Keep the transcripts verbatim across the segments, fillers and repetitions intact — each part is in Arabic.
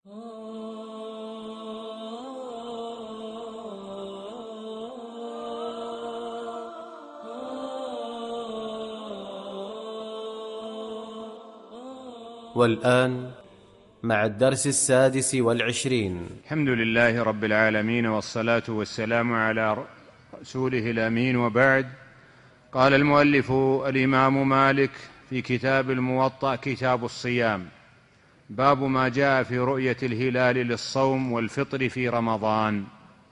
والآن مع الدرس السادس والعشرين. الحمد لله رب العالمين، والصلاة والسلام على رسوله الأمين، وبعد. قال المؤلف الإمام مالك في كتاب الموطأ كتاب الصيام: باب ما جاء في رؤية الهلال للصوم والفطر في رمضان.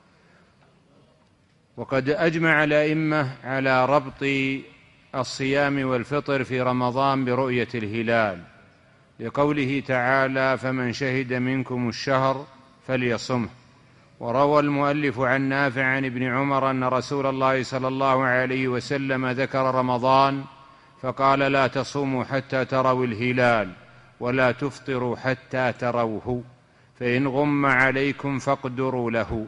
وقد أجمع الأئمة على ربط الصيام والفطر في رمضان برؤية الهلال، لقوله تعالى: فمن شهد منكم الشهر فليصمه. وروى المؤلف عن نافع عن ابن عمر أن رسول الله صلى الله عليه وسلم ذكر رمضان فقال: لا تصوموا حتى تروا الهلال ولا تفطروا حتى تروه، فإن غم عليكم فاقدروا له.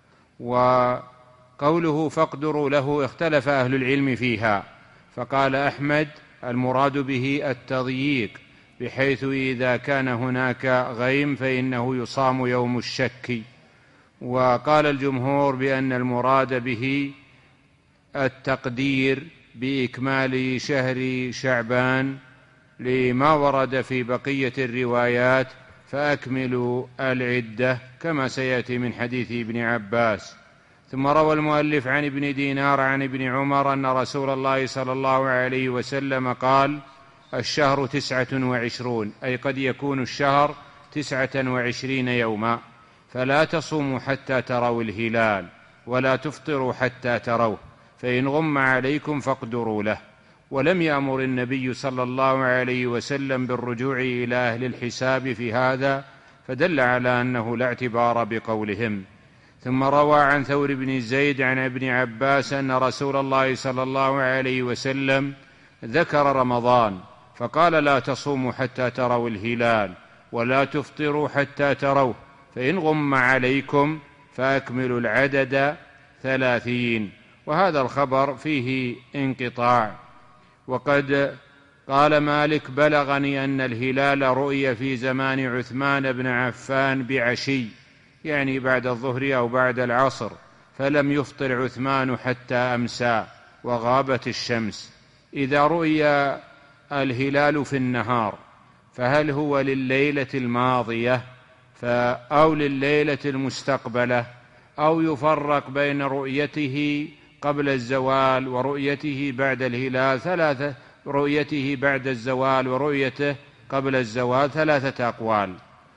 وقوله فاقدروا له اختلف أهل العلم فيها، فقال أحمد: المراد به التضييق، بحيث إذا كان هناك غيم فإنه يصام يوم الشك. وقال الجمهور بأن المراد به التقدير بإكمال شهر شعبان، لما ورد في بقية الروايات: فأكملوا العدة، كما سيأتي من حديث ابن عباس. ثم روى المؤلف عن ابن دينار عن ابن عمر أن رسول الله صلى الله عليه وسلم قال: الشهر تسعة وعشرون، أي قد يكون الشهر تسعة وعشرين يوما، فلا تصوموا حتى تروا الهلال ولا تفطروا حتى تروه، فإن غم عليكم فاقدروا له. ولم يأمر النبي صلى الله عليه وسلم بالرجوع إلى أهل الحساب في هذا، فدل على أنه لا اعتبار بقولهم. ثم روى عن ثور بن زيد عن ابن عباس أن رسول الله صلى الله عليه وسلم ذكر رمضان فقال: لا تصوموا حتى تروا الهلال ولا تفطروا حتى تروه، فإن غم عليكم فأكملوا العدد ثلاثين. وهذا الخبر فيه انقطاع. وقد قال مالك: بلغني أن الهلال رؤي في زمان عثمان بن عفان بعشي، يعني بعد الظهر أو بعد العصر، فلم يفطر عثمان حتى أمسى وغابت الشمس. إذا رؤي الهلال في النهار فهل هو لليلة الماضية أو لليلة المستقبلة، أو يفرق بين رؤيته قبل الزوال ورؤيته بعد الهلال ثلاثة رؤيته بعد الزوال ورؤيته قبل الزوال ثلاثة أقوال.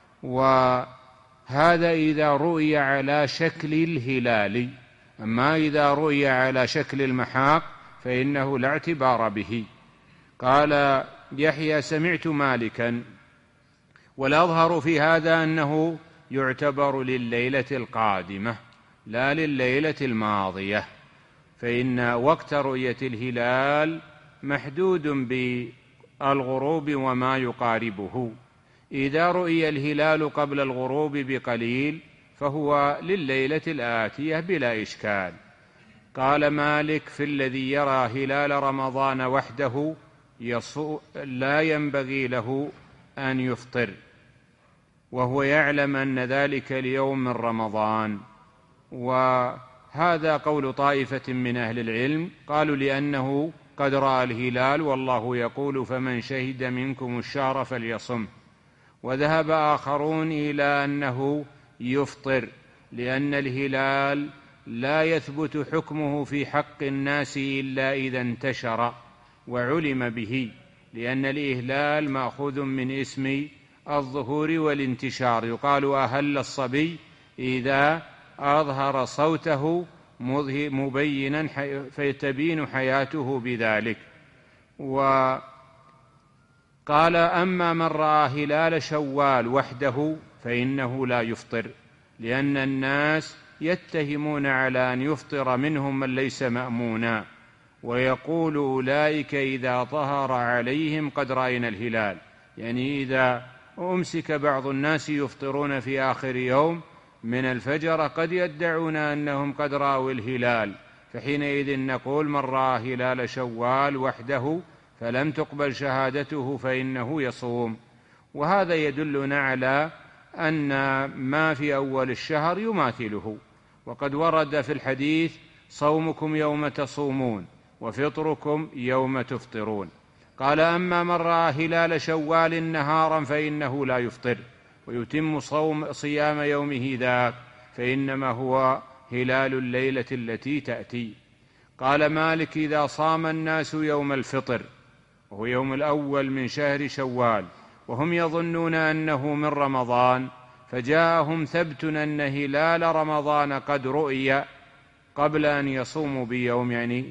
وهذا إذا رؤي على شكل الهلال، أما إذا رؤي على شكل المحاق فإنه لا اعتبار به. قال يحيى: سمعت مالكا، والأظهر في هذا أنه يعتبر لليلة القادمة لا لليلة الماضية، فإن وقت رؤية الهلال محدود بالغروب وما يقاربه. إذا رؤي الهلال قبل الغروب بقليل فهو لليلة الآتية بلا إشكال. قال مالك: في الذي يرى هلال رمضان وحده لا ينبغي له أن يفطر، وهو يعلم أن ذلك اليوم من رمضان. وهذا قول طائفة من أهل العلم، قالوا لأنه قد رأى الهلال والله يقول: فمن شهد منكم الشهر فليصم. وذهب آخرون إلى أنه يفطر، لأن الهلال لا يثبت حكمه في حق الناس إلا إذا انتشر وعلم به، لأن الإهلال مأخوذ من اسم الظهور والانتشار. يقال: أهل الصبي إذا أظهر صوته مبينا فيتبين حياته بذلك. وقال: أما من رأى هلال شوال وحده فإنه لا يفطر، لأن الناس يتهمون على أن يفطر منهم من ليس مأمونا، ويقول أولئك إذا ظهر عليهم قد رأينا الهلال، يعني إذا أمسك بعض الناس يفطرون في آخر يوم من الفجر قد يدعون أنهم قد رأوا الهلال، فحينئذ نقول: من رأى هلال شوال وحده فلم تقبل شهادته فإنه يصوم. وهذا يدلنا على أن ما في أول الشهر يماثله. وقد ورد في الحديث: صومكم يوم تصومون وفطركم يوم تفطرون. قال: أما من رأى هلال شوال نهارا فإنه لا يفطر، ويتم صوم صيام يومه ذاك، فإنما هو هلال الليلة التي تأتي. قال مالك: إذا صام الناس يوم الفطر، وهو يوم الأول من شهر شوال، وهم يظنون أنه من رمضان، فجاءهم ثبت أن هلال رمضان قد رؤي قبل أن يصوموا بيوم، يعني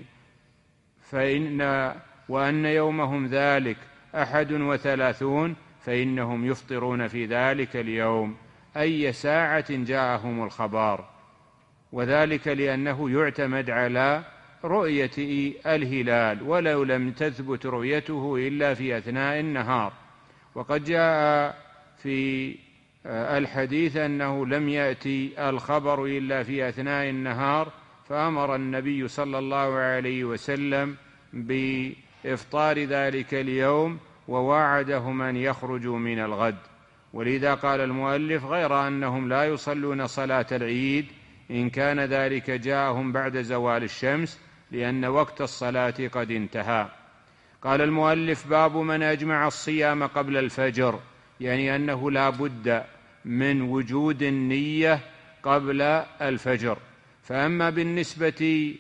فإن وأن يومهم ذلك أحد وثلاثون، فإنهم يفطرون في ذلك اليوم أي ساعة جاءهم الخبر، وذلك لأنه يعتمد على رؤية الهلال، ولو لم تثبت رؤيته إلا في أثناء النهار. وقد جاء في الحديث أنه لم يأتي الخبر إلا في أثناء النهار، فأمر النبي صلى الله عليه وسلم بإفطار ذلك اليوم، ووعدهم أن يخرجوا من الغد. ولذا قال المؤلف: غير أنهم لا يصلون صلاة العيد إن كان ذلك جاءهم بعد زوال الشمس، لأن وقت الصلاة قد انتهى. قال المؤلف: باب من أجمع الصيام قبل الفجر، يعني أنه لا بد من وجود النية قبل الفجر. فأما بالنسبة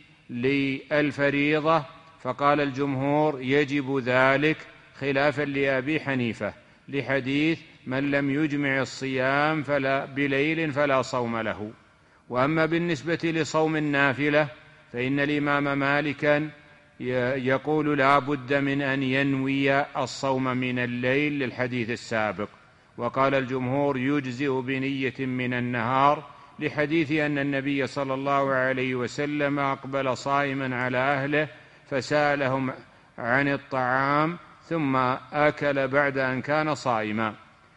للفريضة فقال الجمهور: يجب ذلك، خلافا لأبي حنيفة، لحديث: من لم يجمع الصيام فلا بليل فلا صوم له. وأما بالنسبة لصوم النافلة فإن الإمام مالكا يقول: لا بد من أن ينوي الصوم من الليل، للحديث السابق. وقال الجمهور: يجزئ بنية من النهار، لحديث أن النبي صلى الله عليه وسلم أقبل صائما على أهله فسألهم عن الطعام ثم أكل بعد أن كان صائما.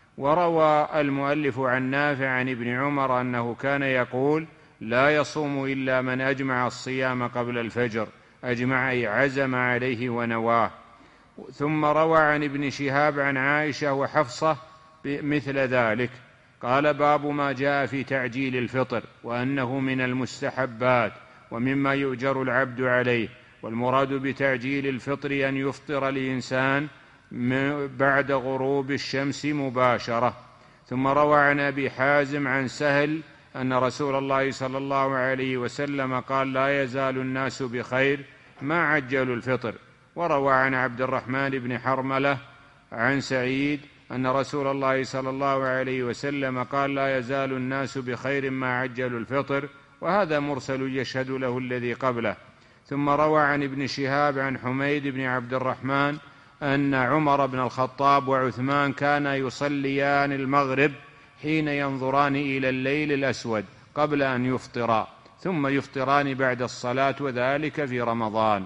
وروى المؤلف عن نافع عن ابن عمر أنه كان يقول: لا يصوم إلا من أجمع الصيام قبل الفجر، أجمع أي عزم عليه ونواه. ثم روى عن ابن شهاب عن عائشة وحفصة مثل ذلك. قال: باب ما جاء في تعجيل الفطر، وأنه من المستحبات ومما يؤجر العبد عليه. والمراد بتعجيل الفطر أن يفطر الإنسان بعد غروب الشمس مباشرة. ثم روى عن أبي حازم عن سهل أن رسول الله صلى الله عليه وسلم قال: لا يزال الناس بخير ما عجلوا الفطر. وروى عن عبد الرحمن بن حرملة عن سعيد أن رسول الله صلى الله عليه وسلم قال: لا يزال الناس بخير ما عجلوا الفطر، وهذا مرسل يشهد له الذي قبله. ثم روى عن ابن شهاب عن حميد بن عبد الرحمن أن عمر بن الخطاب وعثمان كانا يصليان المغرب حين ينظران إلى الليل الأسود قبل أن يفطرا، ثم يفطران بعد الصلاة، وذلك في رمضان.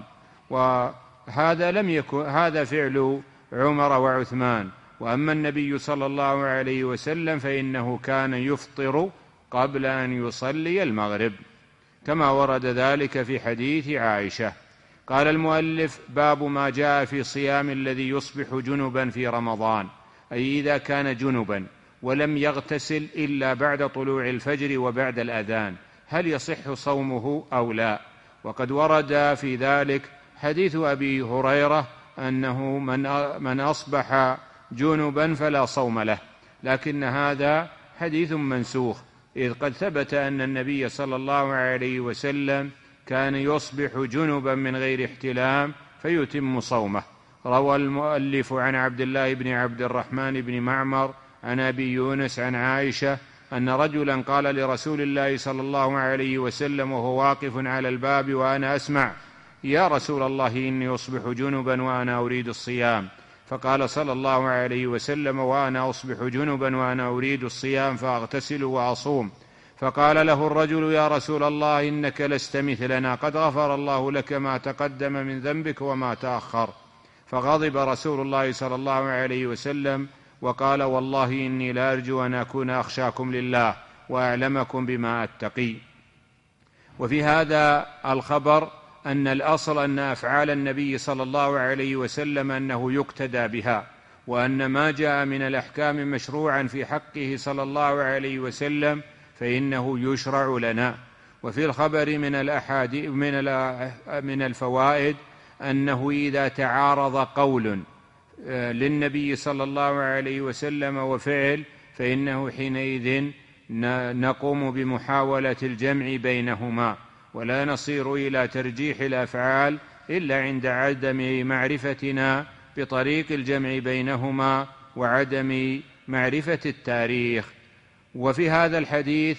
وهذا لم يكن هذا فعل عمر وعثمان. وأما النبي صلى الله عليه وسلم فإنه كان يفطر قبل أن يصلي المغرب، كما ورد ذلك في حديث عائشة. قال المؤلف: باب ما جاء في صيام الذي يصبح جنبا في رمضان، أي إذا كان جنبا ولم يغتسل إلا بعد طلوع الفجر وبعد الأذان، هل يصح صومه أو لا؟ وقد ورد في ذلك حديث أبي هريرة أنه من أصبح جنبا فلا صوم له، لكن هذا حديث منسوخ، إذ قد ثبت أن النبي صلى الله عليه وسلم كان يصبح جنبا من غير احتلام فيتم صومه. روى المؤلف عن عبد الله بن عبد الرحمن بن معمر عن أبي يونس عن عائشة أن رجلا قال لرسول الله صلى الله عليه وسلم وهو واقف على الباب وأنا أسمع: يا رسول الله، إني أصبح جنبا وأنا أريد الصيام. فقال صلى الله عليه وسلم: وأنا أصبح جنبا وأنا أريد الصيام فأغتسل وأصوم. فقال له الرجل: يا رسول الله، إنك لست مثلنا، قد غفر الله لك ما تقدم من ذنبك وما تأخر. فغضب رسول الله صلى الله عليه وسلم وقال: والله إني لا أرجو أن أكون أخشاكم لله وأعلمكم بما أتقي. وفي هذا الخبر أن الأصل أن أفعال النبي صلى الله عليه وسلم أنه يقتدى بها، وأن ما جاء من الأحكام مشروعا في حقه صلى الله عليه وسلم فإنه يشرع لنا. وفي الخبر من الأحاديث من من الفوائد أنه إذا تعارض قول للنبي صلى الله عليه وسلم وفعل فإنه حينئذ نقوم بمحاولة الجمع بينهما، ولا نصير إلى ترجيح الأفعال إلا عند عدم معرفتنا بطريق الجمع بينهما وعدم معرفة التاريخ. وفي هذا الحديث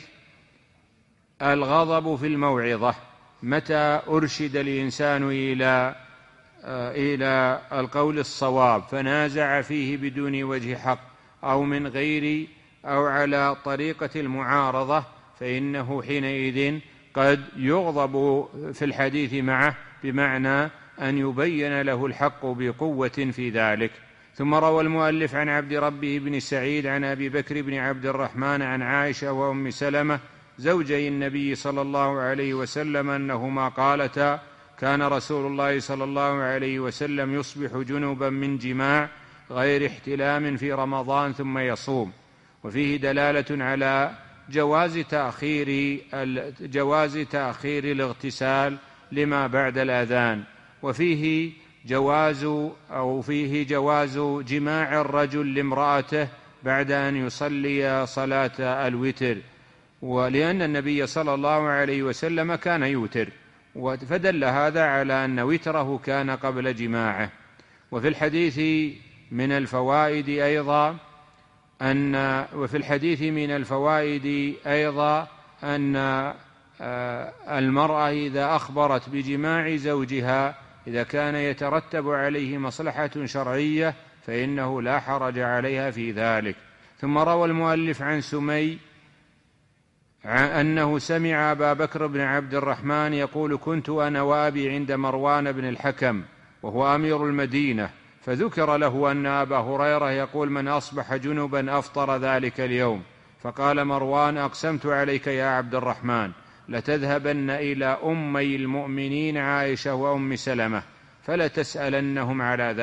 الغضب في الموعظة، متى أرشد الإنسان إلى إلى القول الصواب فنازع فيه بدون وجه حق أو من غير أو على طريقة المعارضة فإنه حينئذ قد يغضب في الحديث معه، بمعنى أن يبين له الحق بقوة في ذلك. ثم روى المؤلف عن عبد ربه بن سعيد عن أبي بكر بن عبد الرحمن عن عائشة وأم سلمة زوجي النبي صلى الله عليه وسلم أنهما قالتا: كان رسول الله صلى الله عليه وسلم يصبح جنبا من جماع غير احتلام في رمضان ثم يصوم. وفيه دلالة على جواز تأخير جواز تأخير الاغتسال لما بعد الأذان، وفيه جواز أو فيه جواز جماع الرجل لامرأته بعد أن يصلي صلاة الوتر، ولأن النبي صلى الله عليه وسلم كان يوتر، فدل هذا على أن وتره كان قبل جماعه. وفي الحديث من الفوائد أيضا أن وفي الحديث من الفوائد أيضا أن المرأة إذا أخبرت بجماع زوجها إذا كان يترتب عليه مصلحة شرعية فإنه لا حرج عليها في ذلك. ثم روى المؤلف عن سمي أنه سمع أبا بكر بن عبد الرحمن يقول: كنت أنا وأبي عند مروان بن الحكم وهو أمير المدينة، فذكر له أن أبا هريرة يقول: من أصبح جنبا أفطر ذلك اليوم. فقال مروان: أقسمت عليك يا عبد الرحمن لتذهبن إلى أمي المؤمنين عائشة وأم سلمة فلتسألنهم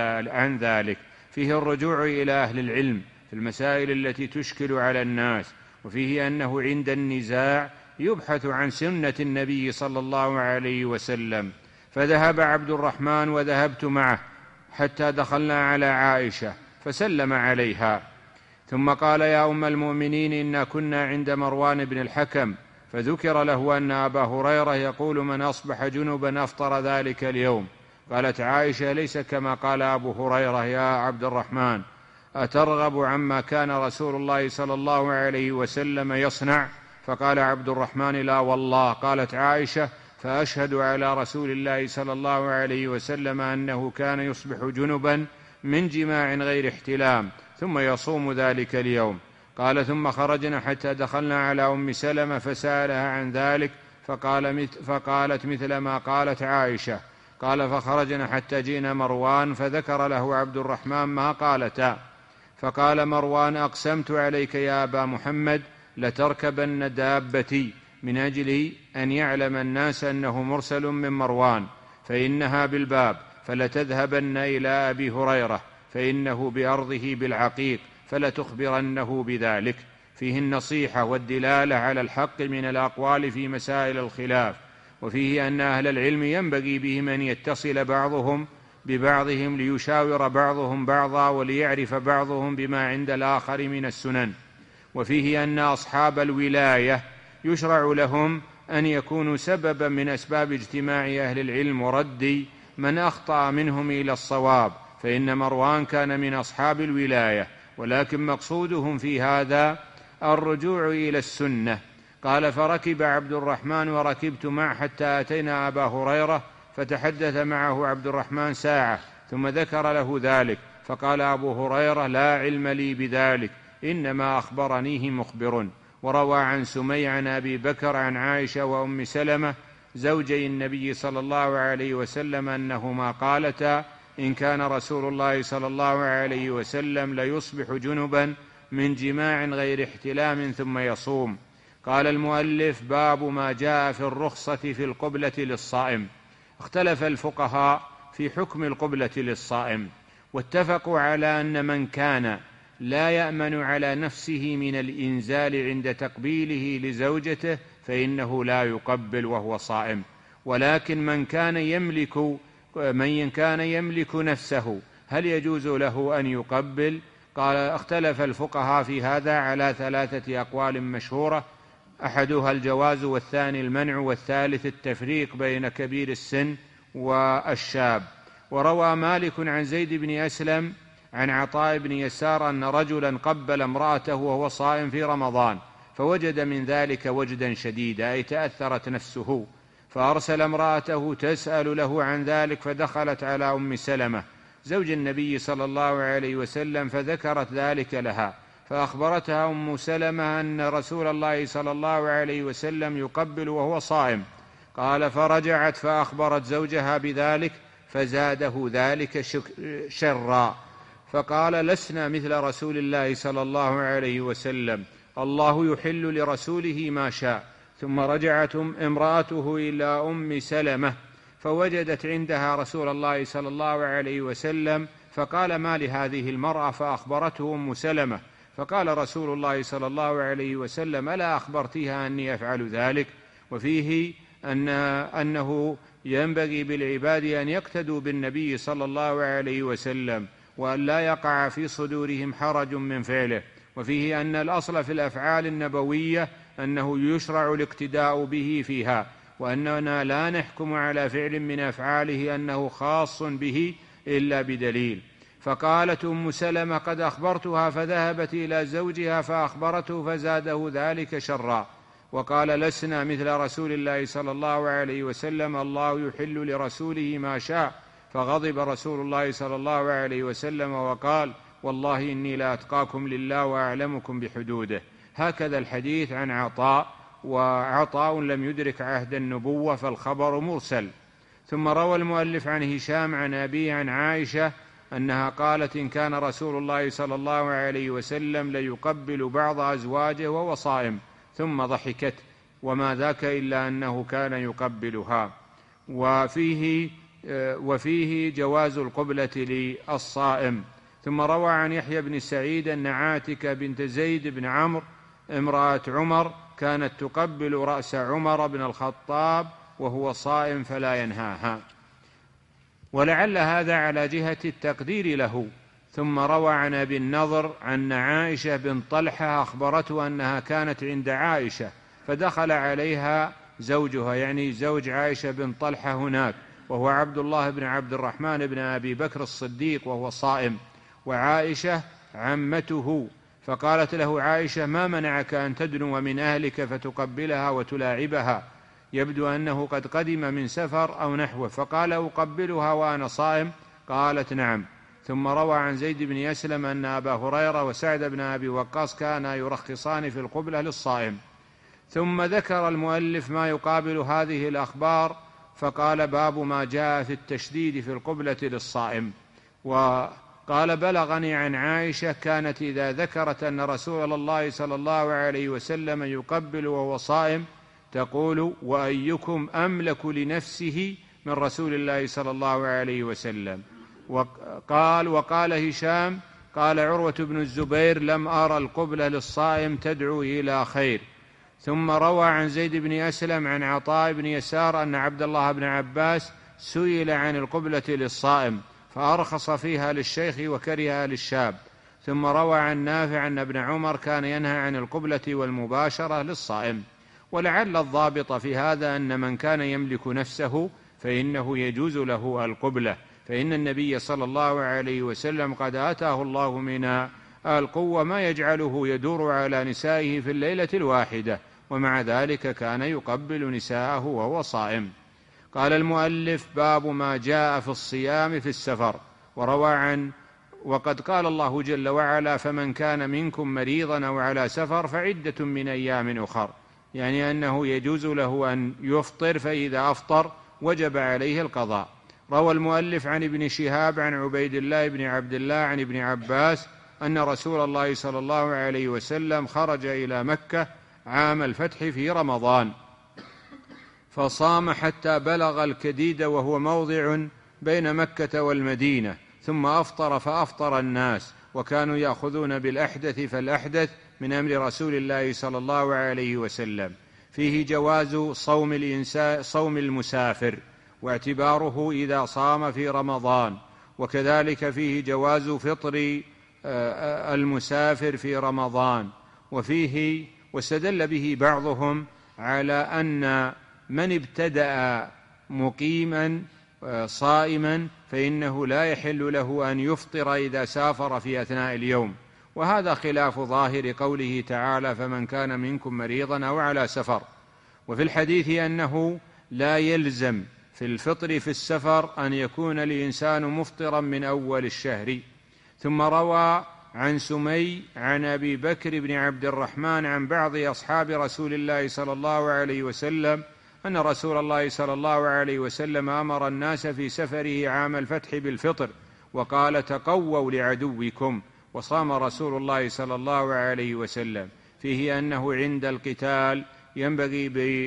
عن ذلك. فيه الرجوع إلى أهل العلم في المسائل التي تشكل على الناس، وفيه أنه عند النزاع يبحث عن سنة النبي صلى الله عليه وسلم. فذهب عبد الرحمن وذهبت معه حتى دخلنا على عائشة فسلم عليها، ثم قال: يا أم المؤمنين إنا كنا عند مروان بن الحكم، فذكر له أن أبا هريرة يقول: من أصبح جنبا أفطر ذلك اليوم. قالت عائشة: ليس كما قال أبو هريرة يا عبد الرحمن، أترغب عما كان رسول الله صلى الله عليه وسلم يصنع؟ فقال عبد الرحمن: لا والله. قالت عائشة: فأشهد على رسول الله صلى الله عليه وسلم أنه كان يصبح جنبا من جماع غير احتلام ثم يصوم ذلك اليوم. قال: ثم خرجنا حتى دخلنا على أم سلمة فسألها عن ذلك فقال فقالت مثل ما قالت عائشة. قال: فخرجنا حتى جئنا مروان فذكر له عبد الرحمن ما قالتا، فقال مروان: أقسمت عليك يا أبا محمد لتركبن دابتي من أجل أن يعلم الناس أنه مرسل من مروان، فإنها بالباب، فلتذهبن إلى أبي هريرة فإنه بأرضه بالعقيق فلتخبرنه بذلك. فيه النصيحة والدلالة على الحق من الأقوال في مسائل الخلاف، وفيه أن أهل العلم ينبغي بهم أن يتصل بعضهم ببعضهم ليشاور بعضهم بعضا وليعرف بعضهم بما عند الآخر من السنن. وفيه أن أصحاب الولاية يشرع لهم أن يكونوا سببا من أسباب اجتماع أهل العلم ورد من أخطأ منهم إلى الصواب، فإن مروان كان من أصحاب الولاية، ولكن مقصودهم في هذا الرجوع إلى السنة. قال: فركب عبد الرحمن وركبت معه حتى أتينا أبا هريرة فتحدث معه عبد الرحمن ساعة ثم ذكر له ذلك، فقال أبو هريرة: لا علم لي بذلك، إنما أخبرنيه مخبر. وروى عن سمي عن أبي بكر عن عائشة وأم سلمة زوجي النبي صلى الله عليه وسلم أنهما قالتا: إن كان رسول الله صلى الله عليه وسلم ليصبح جنبا من جماع غير احتلام ثم يصوم. قال المؤلف: باب ما جاء في الرخصة في القبلة للصائم. اختلف الفقهاء في حكم القبلة للصائم، واتفقوا على أن من كان لا يأمن على نفسه من الإنزال عند تقبيله لزوجته فإنه لا يقبل وهو صائم، ولكن من كان يملك من كان يملك نفسه هل يجوز له أن يقبل؟ قال اختلف الفقهاء في هذا على ثلاثة أقوال مشهورة، أحدها الجواز، والثاني المنع، والثالث التفريق بين كبير السن والشاب. وروى مالك عن زيد بن أسلم عن عطاء بن يسار أن رجلا قبل امرأته وهو صائم في رمضان، فوجد من ذلك وجدا شديدا، أي تأثرت نفسه، فأرسل امرأته تسأل له عن ذلك، فدخلت على أم سلمة زوج النبي صلى الله عليه وسلم فذكرت ذلك لها، فأخبرتها أم سلمة أن رسول الله صلى الله عليه وسلم يقبل وهو صائم. قال فرجعت فأخبرت زوجها بذلك فزاده ذلك شرا، فقال لسنا مثل رسول الله صلى الله عليه وسلم، الله يحل لرسوله ما شاء. ثم رجعت امرأته إلى أم سلمة فوجدت عندها رسول الله صلى الله عليه وسلم، فقال ما لهذه المرأة؟ فأخبرته أم سلمة، فقال رسول الله صلى الله عليه وسلم ألا أخبرتها أني أفعل ذلك؟ وفيه أن أنه ينبغي بالعباد أن يقتدوا بالنبي صلى الله عليه وسلم وأن لا يقع في صدورهم حرج من فعله. وفيه أن الأصل في الأفعال النبوية أنه يشرع الاقتداء به فيها، وأننا لا نحكم على فعل من أفعاله أنه خاص به إلا بدليل. فقالت أم سلمة قد أخبرتها، فذهبت إلى زوجها فأخبرته فزاده ذلك شرا، وقال لسنا مثل رسول الله صلى الله عليه وسلم، الله يحل لرسوله ما شاء. فغضب رسول الله صلى الله عليه وسلم وقال والله إني لأتقاكم لله وأعلمكم بحدوده. هكذا الحديث عن عطاء، وعطاء لم يدرك عهد النبوة فالخبر مرسل. ثم روى المؤلف عن هشام عن أبيه عن عائشة أنها قالت إن كان رسول الله صلى الله عليه وسلم ليقبل بعض أزواجه وهو صائم، ثم ضحكت، وما ذاك إلا أنه كان يقبلها. وفيه, وفيه جواز القبلة للصائم. ثم روى عن يحيى بن سعيد أن عاتكة بنت زيد بن عمرو امرأة عمر كانت تقبل رأس عمر بن الخطاب وهو صائم فلا ينهاها، ولعل هذا على جهة التقدير له. ثم روى عن أبي النضر عن عائشة بن طلحة أخبرته أنها كانت عند عائشة فدخل عليها زوجها، يعني زوج عائشة بن طلحة هناك، وهو عبد الله بن عبد الرحمن بن أبي بكر الصديق وهو صائم، وعائشة عمته، فقالت له عائشة ما منعك أن تدنو من أهلك فتقبلها وتلاعبها؟ يبدو أنه قد قدم من سفر أو نحوه، فقال أقبلها وأنا صائم؟ قالت نعم. ثم روى عن زيد بن أسلم أن أبا هريرة وسعد بن أبي وقاص كانا يرخصان في القبلة للصائم. ثم ذكر المؤلف ما يقابل هذه الأخبار فقال باب ما جاء في التشديد في القبلة للصائم. وقال بلغني عن عائشة كانت إذا ذكرت أن رسول الله صلى الله عليه وسلم يقبل وهو صائم تقول وأيكم أملك لنفسه من رسول الله صلى الله عليه وسلم. وقال وقال هشام قال عروة بن الزبير لم أرى القبلة للصائم تدعو إلى خير. ثم روى عن زيد بن أسلم عن عطاء بن يسار أن عبد الله بن عباس سئل عن القبلة للصائم فأرخص فيها للشيخ وكرهها للشاب. ثم روى عن نافع أن ابن عمر كان ينهى عن القبلة والمباشرة للصائم. ولعل الضابط في هذا أن من كان يملك نفسه فإنه يجوز له القبلة، فإن النبي صلى الله عليه وسلم قد آتاه الله من القوة ما يجعله يدور على نسائه في الليلة الواحدة، ومع ذلك كان يقبل نساءه وهو صائم. قال المؤلف باب ما جاء في الصيام في السفر. وروى عن وقد قال الله جل وعلا فمن كان منكم مريضا أو على سفر فعدة من أيام أخر، يعني أنه يجوز له أن يفطر، فإذا أفطر وجب عليه القضاء. روى المؤلف عن ابن شهاب عن عبيد الله بن عبد الله عن ابن عباس أن رسول الله صلى الله عليه وسلم خرج إلى مكة عام الفتح في رمضان فصام حتى بلغ الكديد وهو موضع بين مكة والمدينة، ثم أفطر فأفطر الناس، وكانوا يأخذون بالأحدث فالأحدث من أمر رسول الله صلى الله عليه وسلم. فيه جواز صوم الإنسان صوم المسافر واعتباره إذا صام في رمضان، وكذلك فيه جواز فطر المسافر في رمضان. وفيه واستدل به بعضهم على أن من ابتدأ مقيما صائما فإنه لا يحل له أن يفطر إذا سافر في أثناء اليوم، وهذا خلاف ظاهر قوله تعالى: فمن كان منكم مريضا أو على سفر. وفي الحديث أنه لا يلزم في الفطر في السفر أن يكون الإنسان مفطرا من أول الشهر. ثم روى عن سمي عن أبي بكر بن عبد الرحمن عن بعض أصحاب رسول الله صلى الله عليه وسلم أن رسول الله صلى الله عليه وسلم أمر الناس في سفره عام الفتح بالفطر، وقال: تقووا لعدوكم. وصام رسول الله صلى الله عليه وسلم. فيه أنه عند القتال ينبغي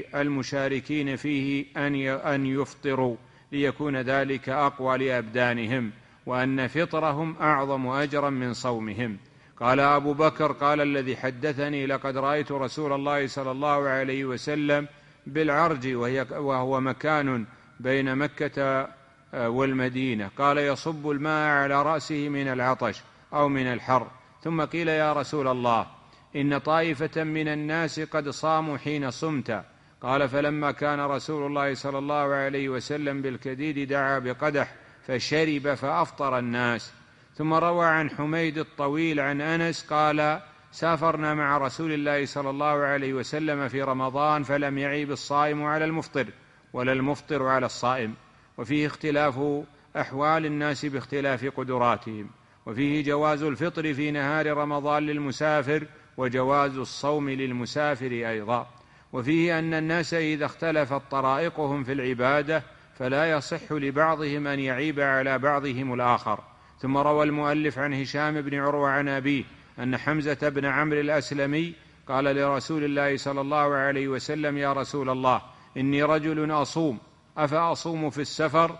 بالمشاركين فيه أن يفطروا ليكون ذلك أقوى لأبدانهم، وأن فطرهم أعظم أجرا من صومهم. قال أبو بكر: قال الذي حدثني: لقد رأيت رسول الله صلى الله عليه وسلم بالعرج، وهو مكان بين مكة والمدينة، قال: يصب الماء على رأسه من العطش أو من الحر. ثم قيل: يا رسول الله، إن طائفة من الناس قد صاموا حين صمت. قال: فلما كان رسول الله صلى الله عليه وسلم بالكديد دعا بقدح فشرب فأفطر الناس. ثم روى عن حميد الطويل عن أنس قال: سافرنا مع رسول الله صلى الله عليه وسلم في رمضان، فلم يعيب الصائم على المفطر ولا المفطر على الصائم. وفيه اختلاف أحوال الناس باختلاف قدراتهم. وفيه جواز الفطر في نهار رمضان للمسافر، وجواز الصوم للمسافر أيضا. وفيه أن الناس إذا اختلفت طرائقهم في العبادة فلا يصح لبعضهم أن يعيب على بعضهم الآخر. ثم روى المؤلف عن هشام بن عروة عن أبيه أن حمزة بن عمرو الأسلمي قال لرسول الله صلى الله عليه وسلم: يا رسول الله، إني رجل أصوم، أفأصوم في السفر؟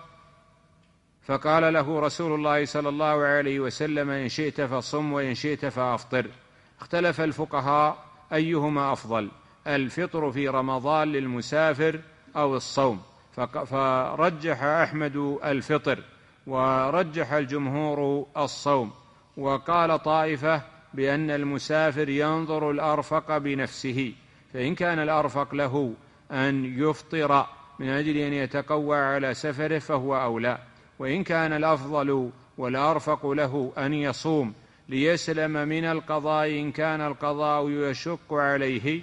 فقال له رسول الله صلى الله عليه وسلم: إن شئت فصم وإن شئت فأفطر. اختلف الفقهاء أيهما أفضل، الفطر في رمضان للمسافر أو الصوم، فرجح أحمد الفطر، ورجح الجمهور الصوم. وقال طائفة بأن المسافر ينظر الأرفق بنفسه، فإن كان الأرفق له أن يفطر من أجل أن يتقوى على سفره فهو أولى، وإن كان الأفضل والأرفق له أن يصوم ليسلم من القضاء إن كان القضاء يشق عليه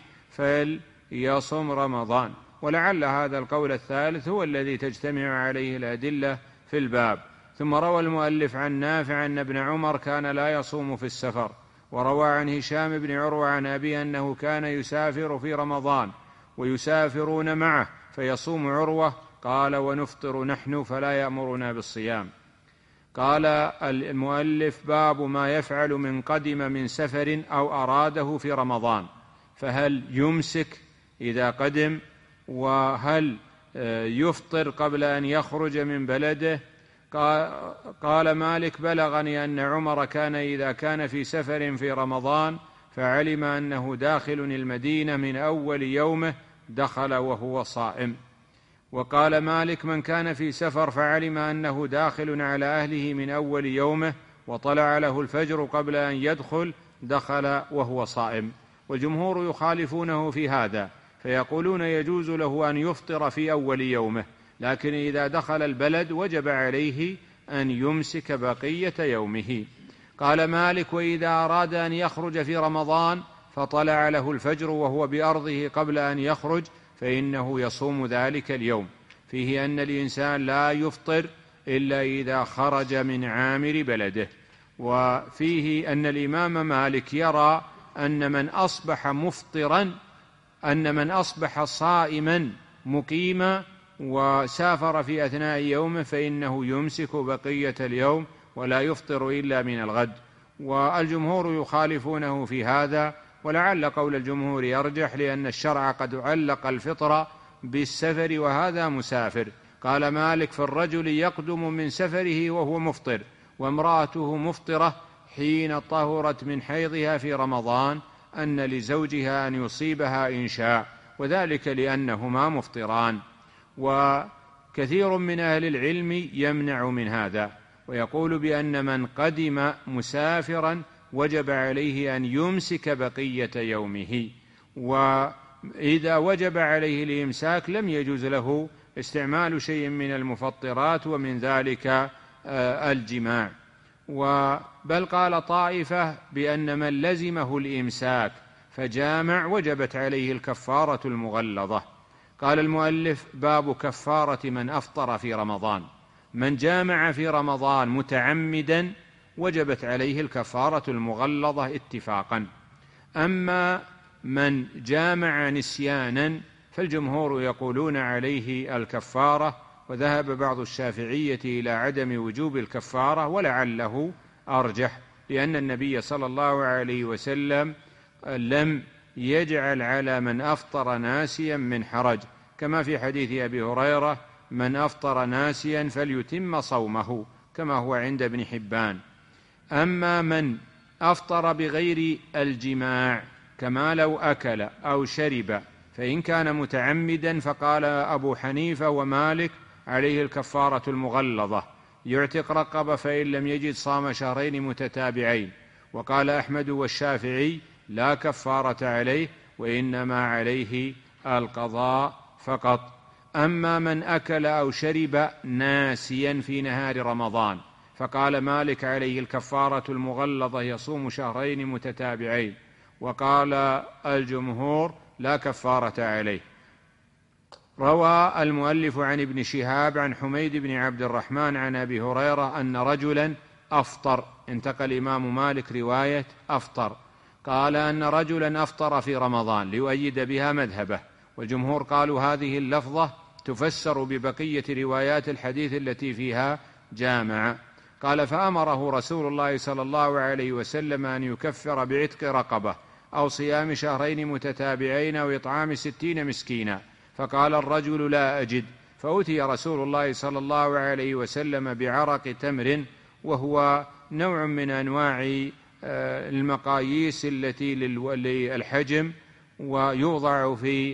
فليصم رمضان. ولعل هذا القول الثالث هو الذي تجتمع عليه الأدلة في الباب. ثم روى المؤلف عن نافع أن ابن عمر كان لا يصوم في السفر. وروى عن هشام بن عروة عن أبي أنه كان يسافر في رمضان ويسافرون معه فيصوم عروة. قال: ونفطر نحن فلا يأمرنا بالصيام. قال المؤلف: باب ما يفعل من قدم من سفر أو أراده في رمضان، فهل يمسك إذا قدم؟ وهل يفطر قبل أن يخرج من بلده؟ قال مالك: بلغني أن عمر كان إذا كان في سفر في رمضان فعلم أنه داخل المدينة من أول يومه دخل وهو صائم. وقال مالك: من كان في سفر فعلم أنه داخل على أهله من أول يومه وطلع له الفجر قبل أن يدخل دخل وهو صائم. والجمهور يخالفونه في هذا، فيقولون يجوز له أن يفطر في أول يومه، لكن إذا دخل البلد وجب عليه أن يمسك بقية يومه. قال مالك: وإذا أراد أن يخرج في رمضان فطلع له الفجر وهو بأرضه قبل أن يخرج فإنه يصوم ذلك اليوم. فيه أن الإنسان لا يفطر إلا إذا خرج من عامر بلده. وفيه أن الإمام مالك يرى أن من أصبح مفطرا أن من أصبح صائما مقيما وسافر في أثناء يومه فإنه يمسك بقية اليوم ولا يفطر إلا من الغد. والجمهور يخالفونه في هذا، ولعل قول الجمهور يرجح، لأن الشرع قد علق الفطر بالسفر وهذا مسافر. قال مالك: فالرجل يقدم من سفره وهو مفطر وامرأته مفطرة حين طهرت من حيضها في رمضان أن لزوجها أن يصيبها إن شاء، وذلك لأنهما مفطران. وكثير من أهل العلم يمنع من هذا، ويقول بأن من قدم مسافرا وجب عليه أن يمسك بقية يومه، وإذا وجب عليه الإمساك لم يجوز له استعمال شيء من المفطرات، ومن ذلك الجماع. بل قال طائفة بأن من لزمه الإمساك فجامع وجبت عليه الكفارة المغلظة. قال المؤلف: باب كفارة من أفطر في رمضان. من جامع في رمضان متعمدا وجبت عليه الكفارة المغلظة اتفاقا. أما من جامع نسيانا فالجمهور يقولون عليه الكفارة، وذهب بعض الشافعية إلى عدم وجوب الكفارة، ولعله أرجح، لأن النبي صلى الله عليه وسلم لم يجعل على من أفطر ناسيا من حرج، كما في حديث أبي هريرة: من أفطر ناسيا فليتم صومه، كما هو عند ابن حبان. أما من أفطر بغير الجماع كما لو أكل أو شرب فإن كان متعمدا فقال أبو حنيفة ومالك عليه الكفارة المغلظة، يعتق رقبة، فإن لم يجد صام شهرين متتابعين. وقال أحمد والشافعي: لا كفارة عليه، وإنما عليه القضاء فقط. أما من أكل أو شرب ناسيا في نهار رمضان فقال مالك عليه الكفارة المغلظة، يصوم شهرين متتابعين. وقال الجمهور: لا كفارة عليه. روى المؤلف عن ابن شهاب عن حميد بن عبد الرحمن عن أبي هريرة أن رجلا أفطر، انتقل الإمام مالك رواية أفطر، قال أن رجلا أفطر في رمضان ليؤيد بها مذهبه، والجمهور قالوا هذه اللفظة تفسر ببقية روايات الحديث التي فيها جامع. قال: فأمره رسول الله صلى الله عليه وسلم أن يكفر بعتق رقبة أو صيام شهرين متتابعين أو إطعام ستين مسكينا، فقال الرجل: لا أجد. فأتي رسول الله صلى الله عليه وسلم بعرق تمر، وهو نوع من أنواع المقاييس التي للحجم، ويوضع في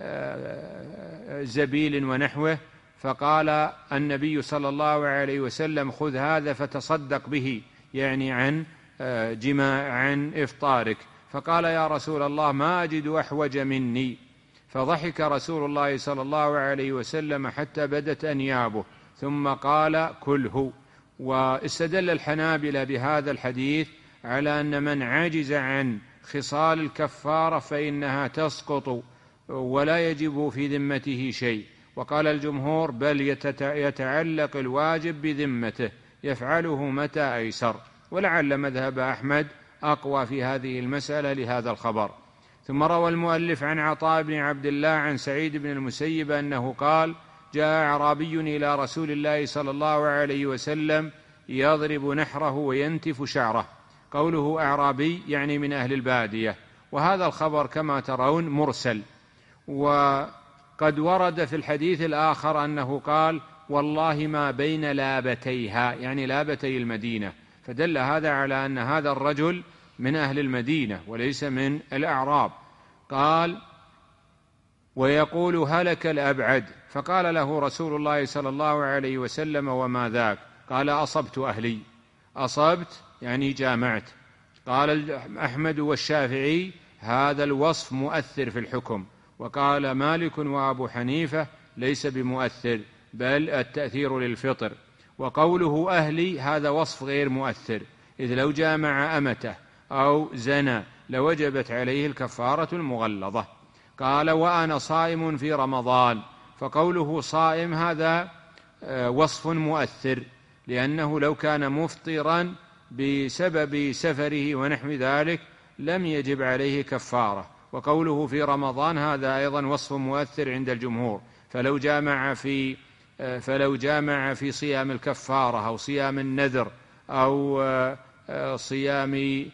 زبيل ونحوه. فقال النبي صلى الله عليه وسلم: خذ هذا فتصدق به، يعني عن جماع عن إفطارك. فقال: يا رسول الله، ما أجد أحوج مني. فضحك رسول الله صلى الله عليه وسلم حتى بدت أنيابه، ثم قال: كله. واستدل الحنابلة بهذا الحديث على أن من عجز عن خصال الكفارة فإنها تسقط ولا يجب في ذمته شيء. وقال الجمهور: بل يتعلق الواجب بذمته، يفعله متى أيسر. ولعل مذهب أحمد أقوى في هذه المسألة لهذا الخبر. ثم روى المؤلف عن عطاء بن عبد الله عن سعيد بن المسيب أنه قال: جاء أعرابي إلى رسول الله صلى الله عليه وسلم يضرب نحره وينتف شعره. قوله أعرابي يعني من أهل البادية، وهذا الخبر كما ترون مرسل. وقد ورد في الحديث الآخر أنه قال: والله ما بين لابتيها، يعني لابتي المدينة، فدل هذا على أن هذا الرجل من أهل المدينة وليس من الأعراب. قال: ويقول: هلك الأبعد. فقال له رسول الله صلى الله عليه وسلم: وما ذاك؟ قال: أصبت أهلي. أصبت يعني جامعت. قال أحمد والشافعي: هذا الوصف مؤثر في الحكم. وقال مالك وأبو حنيفة: ليس بمؤثر، بل التأثير للفطر. وقوله أهلي هذا وصف غير مؤثر، إذ لو جامع أمته أو زنى لوجبت عليه الكفارة المغلظة. قال: وأنا صائم في رمضان. فقوله صائم هذا وصف مؤثر، لأنه لو كان مفطرا بسبب سفره ونحو ذلك لم يجب عليه كفارة. وقوله في رمضان هذا أيضا وصف مؤثر عند الجمهور، فلو جامع في فلو جامع في صيام الكفارة أو صيام النذر أو صيام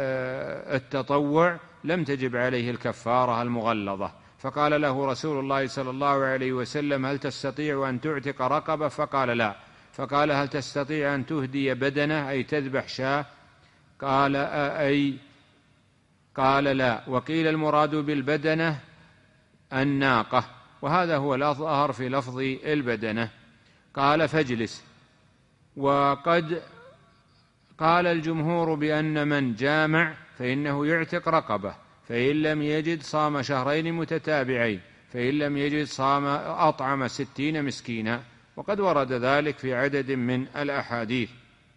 التطوع لم تجب عليه الكفارة المغلظة. فقال له رسول الله صلى الله عليه وسلم: هل تستطيع أن تعتق رقبة؟ فقال: لا. فقال هل تستطيع أن تهدي بدنه أي تذبح شاة؟ قال أي قال لا. وقيل المراد بالبدنة الناقة، وهذا هو الأظهر في لفظ البدنة. قال فاجلس. وقد قال الجمهور بأن من جامع فإنه يعتق رقبة، فإن لم يجد صام شهرين متتابعين، فإن لم يجد صام أطعم ستين مسكينا، وقد ورد ذلك في عدد من الأحاديث.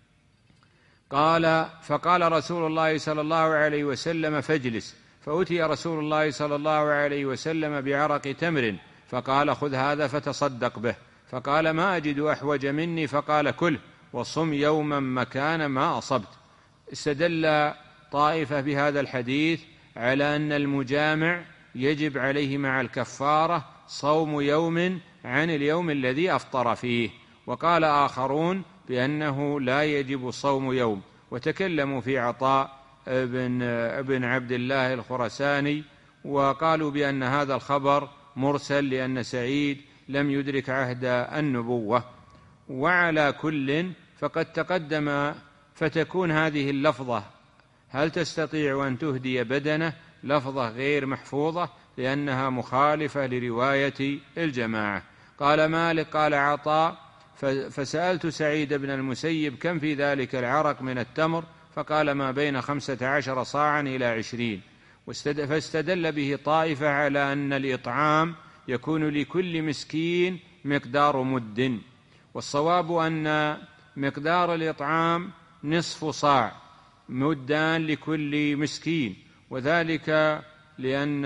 قال فقال رسول الله صلى الله عليه وسلم فاجلس، فأتي رسول الله صلى الله عليه وسلم بعرق تمر فقال خذ هذا فتصدق به، فقال ما أجد أحوج مني، فقال كله وصم يوما مكان ما أصبت. استدل طائفة بهذا الحديث على أن المجامع يجب عليه مع الكفارة صوم يوم عن اليوم الذي أفطر فيه، وقال آخرون بأنه لا يجب صوم يوم، وتكلموا في عطاء ابن, ابن عبد الله الخرساني، وقالوا بأن هذا الخبر مرسل لأن سعيد لم يدرك عهد النبوة. وعلى كل فقد تقدم، فتكون هذه اللفظة هل تستطيع أن تهدي بدنه لفظة غير محفوظة لأنها مخالفة لرواية الجماعة. قال مالك قال عطاء فسألت سعيد بن المسيب كم في ذلك العرق من التمر، فقال ما بين خمسة عشر صاعا إلى عشرين. فاستدل به طائفة على أن الإطعام يكون لكل مسكين مقدار مد، والصواب أن مقدار الإطعام نصف صاع مدان لكل مسكين، وذلك لأن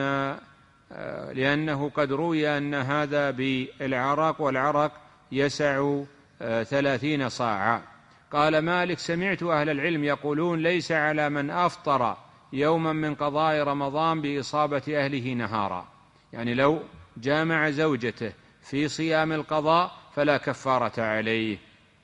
لأنه قد روي أن هذا بالعرق، والعرق يسع ثلاثين صاعا. قال مالك سمعت أهل العلم يقولون ليس على من أفطر يوما من قضاء رمضان بإصابة أهله نهارا، يعني لو جامع زوجته في صيام القضاء فلا كفارة عليه،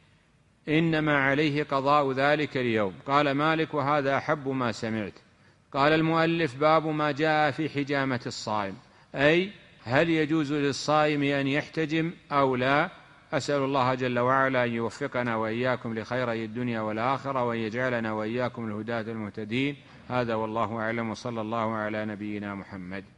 إنما عليه قضاء ذلك اليوم. قال مالك وهذا أحب ما سمعت. قال المؤلف باب ما جاء في حجامة الصائم، أي هل يجوز للصائم أن يحتجم أو لا؟ أسأل الله جل وعلا أن يوفقنا وإياكم لخيري الدنيا والآخرة، وأن يجعلنا وإياكم الهداة المهتدين. هذا والله أعلم، وصلى الله على نبينا محمد.